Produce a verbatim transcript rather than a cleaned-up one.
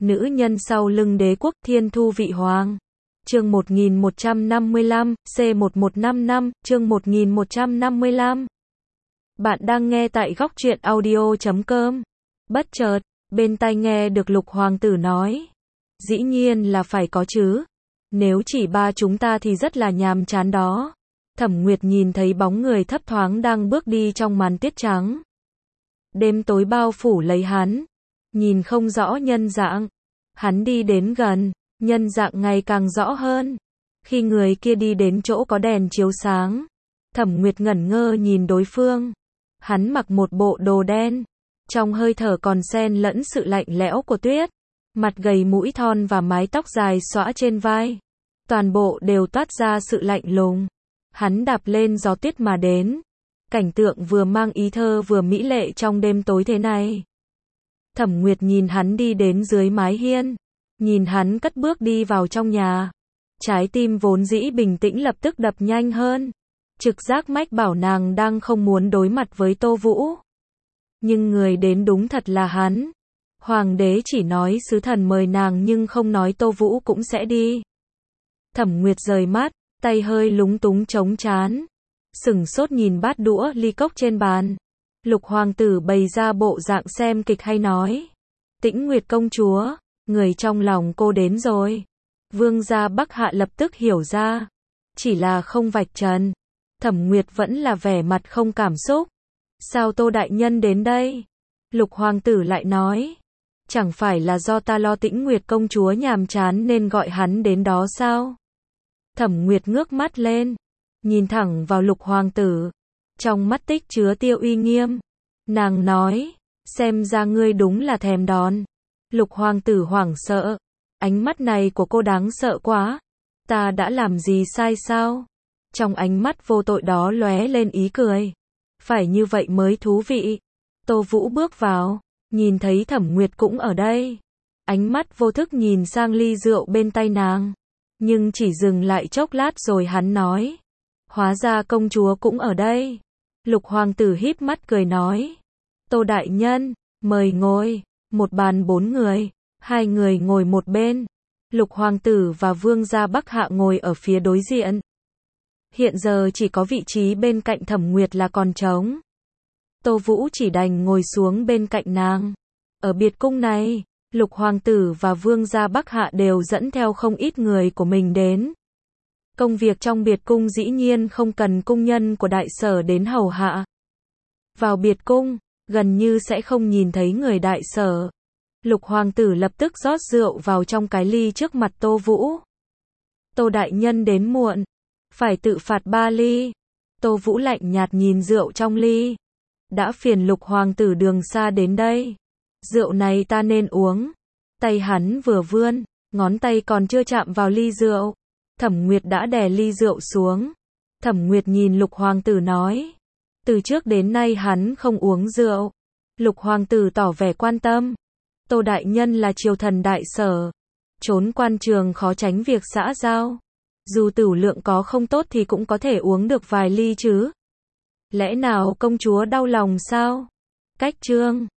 nữ nhân sau lưng đế quốc Thiên Thu Vị Hoàng. Chương một nghìn một trăm năm mươi lăm, C một một năm năm, chương một nghìn một trăm năm mươi lăm. Bạn đang nghe tại góc truyện audio chấm com. Bất chợt, bên tai nghe được Lục Hoàng tử nói. Dĩ nhiên là phải có chứ. Nếu chỉ ba chúng ta thì rất là nhàm chán đó. Thẩm Nguyệt nhìn thấy bóng người thấp thoáng đang bước đi trong màn tiết trắng. Đêm tối bao phủ lấy hắn. Nhìn không rõ nhân dạng. Hắn đi đến gần, nhân dạng ngày càng rõ hơn. Khi người kia đi đến chỗ có đèn chiếu sáng, Thẩm Nguyệt ngẩn ngơ nhìn đối phương. Hắn mặc một bộ đồ đen, trong hơi thở còn xen lẫn sự lạnh lẽo của tuyết. Mặt gầy mũi thon và mái tóc dài xõa trên vai. Toàn bộ đều toát ra sự lạnh lùng. Hắn đạp lên gió tuyết mà đến. Cảnh tượng vừa mang ý thơ vừa mỹ lệ trong đêm tối thế này. Thẩm Nguyệt nhìn hắn đi đến dưới mái hiên. Nhìn hắn cất bước đi vào trong nhà. Trái tim vốn dĩ bình tĩnh lập tức đập nhanh hơn. Trực giác mách bảo nàng đang không muốn đối mặt với Tô Vũ. Nhưng người đến đúng thật là hắn. Hoàng đế chỉ nói sứ thần mời nàng nhưng không nói Tô Vũ cũng sẽ đi. Thẩm Nguyệt rời mắt, tay hơi lúng túng chống trán. Sửng sốt nhìn bát đũa ly cốc trên bàn. Lục hoàng tử bày ra bộ dạng xem kịch hay nói. Tĩnh Nguyệt công chúa, người trong lòng cô đến rồi. Vương gia Bắc Hạ lập tức hiểu ra. Chỉ là không vạch trần. Thẩm Nguyệt vẫn là vẻ mặt không cảm xúc. Sao Tô đại nhân đến đây? Lục hoàng tử lại nói. Chẳng phải là do ta lo Tĩnh Nguyệt công chúa nhàm chán nên gọi hắn đến đó sao? Thẩm Nguyệt ngước mắt lên. Nhìn thẳng vào Lục hoàng tử. Trong mắt tích chứa tiêu uy nghiêm. Nàng nói. Xem ra ngươi đúng là thèm đón. Lục hoàng tử hoảng sợ. Ánh mắt này của cô đáng sợ quá. Ta đã làm gì sai sao? Trong ánh mắt vô tội đó lóe lên ý cười. Phải như vậy mới thú vị. Tô Vũ bước vào. Nhìn thấy Thẩm Nguyệt cũng ở đây. Ánh mắt vô thức nhìn sang ly rượu bên tay nàng. Nhưng chỉ dừng lại chốc lát rồi hắn nói. Hóa ra công chúa cũng ở đây. Lục hoàng tử híp mắt cười nói. Tô đại nhân, mời ngồi. Một bàn bốn người. Hai người ngồi một bên. Lục hoàng tử và vương gia Bắc Hạ ngồi ở phía đối diện. Hiện giờ chỉ có vị trí bên cạnh Thẩm Nguyệt là còn trống. Tô Vũ chỉ đành ngồi xuống bên cạnh nàng. Ở biệt cung này, Lục hoàng tử và vương gia Bắc Hạ đều dẫn theo không ít người của mình đến. Công việc trong biệt cung dĩ nhiên không cần cung nhân của đại sở đến hầu hạ. Vào biệt cung, gần như sẽ không nhìn thấy người đại sở. Lục hoàng tử lập tức rót rượu vào trong cái ly trước mặt Tô Vũ. Tô đại nhân đến muộn, phải tự phạt ba ly. Tô Vũ lạnh nhạt nhìn rượu trong ly. Đã phiền Lục hoàng tử đường xa đến đây. Rượu này ta nên uống. Tay hắn vừa vươn, ngón tay còn chưa chạm vào ly rượu. Thẩm Nguyệt đã đè ly rượu xuống. Thẩm Nguyệt nhìn Lục hoàng tử nói. Từ trước đến nay hắn không uống rượu. Lục hoàng tử tỏ vẻ quan tâm. Tô đại nhân là triều thần đại sở. Trốn quan trường khó tránh việc xã giao. Dù tửu lượng có không tốt thì cũng có thể uống được vài ly chứ. Lẽ nào công chúa đau lòng sao? Cách trương,